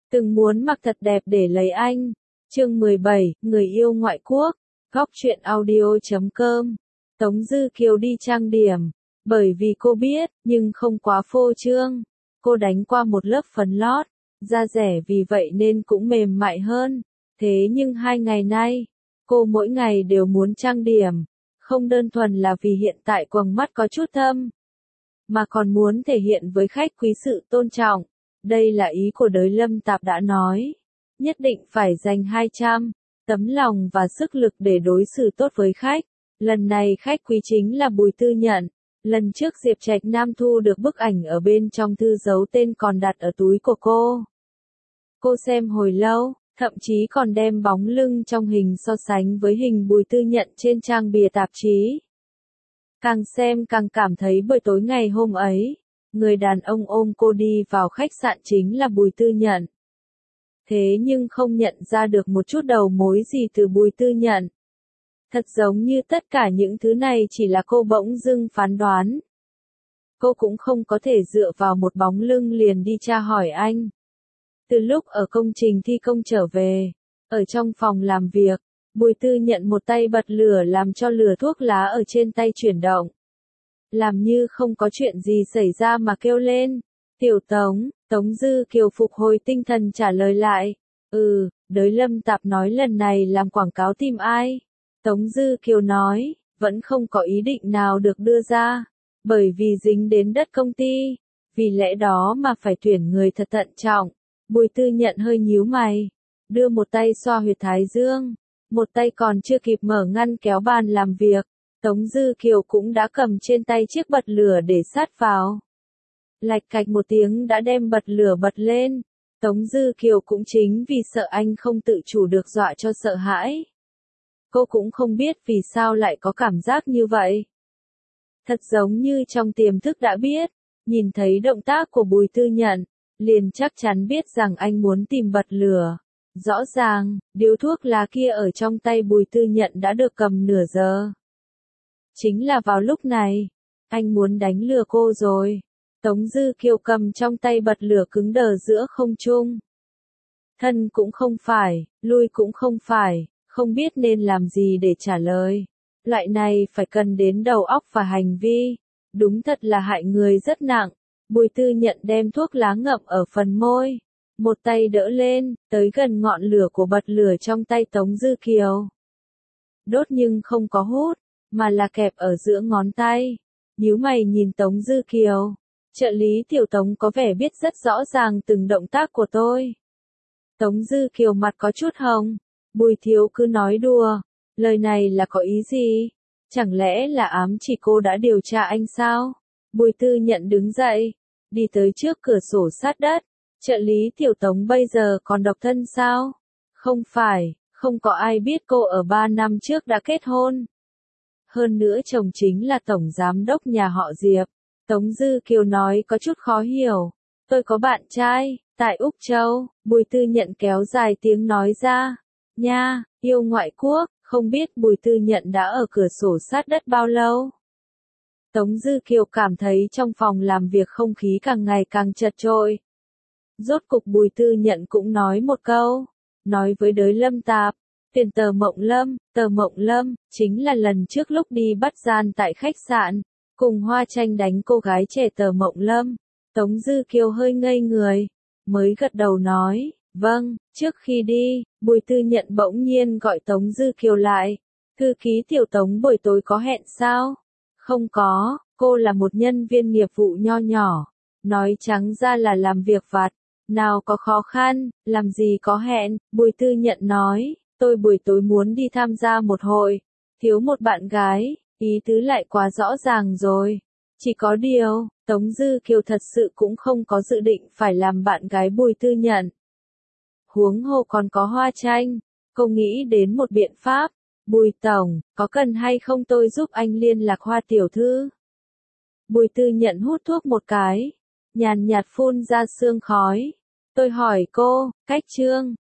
từng muốn mặc thật đẹp để lấy anh. Chương 17, người yêu ngoại quốc. Góc truyện audio.com. Tống Dư Kiều đi trang điểm, bởi vì cô biết, nhưng không quá phô trương. Cô đánh qua một lớp phấn lót, da rẻ vì vậy nên cũng mềm mại hơn. Thế nhưng 2 ngày nay, cô mỗi ngày đều muốn trang điểm, không đơn thuần là vì hiện tại quầng mắt có chút thâm, mà còn muốn thể hiện với khách quý sự tôn trọng. Đây là ý của Đới Lâm Tạp đã nói. Nhất định phải dành 200 tấm lòng và sức lực để đối xử tốt với khách. Lần này khách quý chính là Bùi Tư Nhận. Lần trước Diệp Trạch Nam thu được bức ảnh ở bên trong thư giấu tên còn đặt ở túi của cô. Cô xem hồi lâu, thậm chí còn đem bóng lưng trong hình so sánh với hình Bùi Tư Nhận trên trang bìa tạp chí. Càng xem càng cảm thấy buổi tối ngày hôm ấy, người đàn ông ôm cô đi vào khách sạn chính là Bùi Tư Nhận. Thế nhưng không nhận ra được một chút đầu mối gì từ Bùi Tư Nhận. Thật giống như tất cả những thứ này chỉ là cô bỗng dưng phán đoán. Cô cũng không có thể dựa vào một bóng lưng liền đi tra hỏi anh. Từ lúc ở công trình thi công trở về, ở trong phòng làm việc, Bùi Tư Nhận một tay bật lửa làm cho lửa thuốc lá ở trên tay chuyển động. Làm như không có chuyện gì xảy ra mà kêu lên. Tiểu Tống, Tống Dư Kiều phục hồi tinh thần trả lời lại. Đới Lâm Tạp nói lần này làm quảng cáo tìm ai? Tống Dư Kiều nói, vẫn không có ý định nào được đưa ra, bởi vì dính đến đất công ty, vì lẽ đó mà phải tuyển người thật thận trọng. Bùi Tư Nhận hơi nhíu mày, đưa một tay xoa huyệt thái dương, một tay còn chưa kịp mở ngăn kéo bàn làm việc, Tống Dư Kiều cũng đã cầm trên tay chiếc bật lửa để sát vào. Lạch cạch một tiếng đã đem bật lửa bật lên. Tống Dư Kiều cũng chính vì sợ anh không tự chủ được dọa cho sợ hãi. Cô cũng không biết vì sao lại có cảm giác như vậy. Thật giống như trong tiềm thức đã biết, nhìn thấy động tác của Bùi Tư Nhận, liền chắc chắn biết rằng anh muốn tìm bật lửa. Rõ ràng, điếu thuốc lá kia ở trong tay Bùi Tư Nhận đã được cầm nửa giờ. Chính là vào lúc này, anh muốn đánh lừa cô rồi. Tống Dư Kiều cầm trong tay bật lửa cứng đờ giữa không trung. Thân cũng không phải, lui cũng không phải, không biết nên làm gì để trả lời. Loại này phải cần đến đầu óc và hành vi. Đúng thật là hại người rất nặng. Bùi Tư Nhận đem thuốc lá ngậm ở phần môi. Một tay đỡ lên, tới gần ngọn lửa của bật lửa trong tay Tống Dư Kiều. Đốt nhưng không có hút, mà là kẹp ở giữa ngón tay. Nhíu mày nhìn Tống Dư Kiều. Trợ lý Tiểu Tống có vẻ biết rất rõ ràng từng động tác của tôi. Tống Dư Kiều mặt có chút hồng. Bùi thiếu cứ nói đùa. Lời này là có ý gì? Chẳng lẽ là ám chỉ cô đã điều tra anh sao? Bùi Tư Nhận đứng dậy, đi tới trước cửa sổ sát đất. Trợ lý Tiểu Tống bây giờ còn độc thân sao? Không phải, không có ai biết cô ở 3 năm trước đã kết hôn. Hơn nữa chồng chính là tổng giám đốc nhà họ Diệp. Tống Dư Kiều nói có chút khó hiểu. Tôi có bạn trai, tại Úc Châu. Bùi Tư Nhận kéo dài tiếng nói ra. Nha, yêu ngoại quốc, không biết Bùi Tư Nhận đã ở cửa sổ sát đất bao lâu. Tống Dư Kiều cảm thấy trong phòng làm việc không khí càng ngày càng chật chội. Rốt cục Bùi Tư Nhận cũng nói một câu. Nói với Đới Lâm Tạp. Tiền Tờ Mộng Lâm, chính là lần trước lúc đi bắt gian tại khách sạn. Cùng Hoa Tranh đánh cô gái trẻ Tờ Mộng Lâm. Tống Dư Kiều hơi ngây người. Mới gật đầu nói. Vâng, trước khi đi, Bùi Tư Nhận bỗng nhiên gọi Tống Dư Kiều lại. Thư ký Tiểu Tống buổi tối có hẹn sao? Không có, cô là một nhân viên nghiệp vụ nho nhỏ. Nói trắng ra là làm việc vặt. Nào có khó khăn, làm gì có hẹn, Bùi Tư Nhận nói. Tôi buổi tối muốn đi tham gia một hội. Thiếu một bạn gái, ý tứ lại quá rõ ràng rồi. Chỉ có điều, Tống Dư Kiều thật sự cũng không có dự định phải làm bạn gái Bùi Tư Nhận. Huống hồ còn có Hoa Tranh. Cô nghĩ đến một biện pháp. Bùi tổng, có cần hay không tôi giúp anh liên lạc Hoa tiểu thư? Bùi Tư Nhận hút thuốc một cái. Nhàn nhạt phun ra sương khói. Tôi hỏi cô, cách trương,